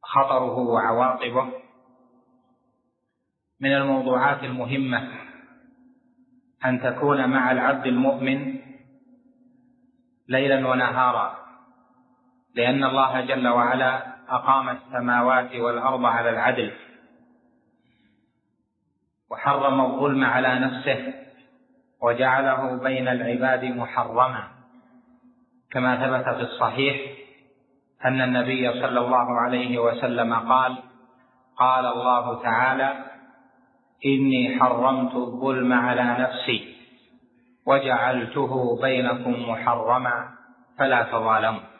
خطره وعواقبه. من الموضوعات المهمة أن تكون مع العبد المؤمن ليلا ونهارا، لأن الله جل وعلا أقام السماوات والأرض على العدل، وحرم الظلم على نفسه، وجعله بين العباد محرما، كما ثبت في الصحيح أن النبي صلى الله عليه وسلم قال الله تعالى: إني حرمت الظلم على نفسي وجعلته بينكم محرما فلا تظالموا.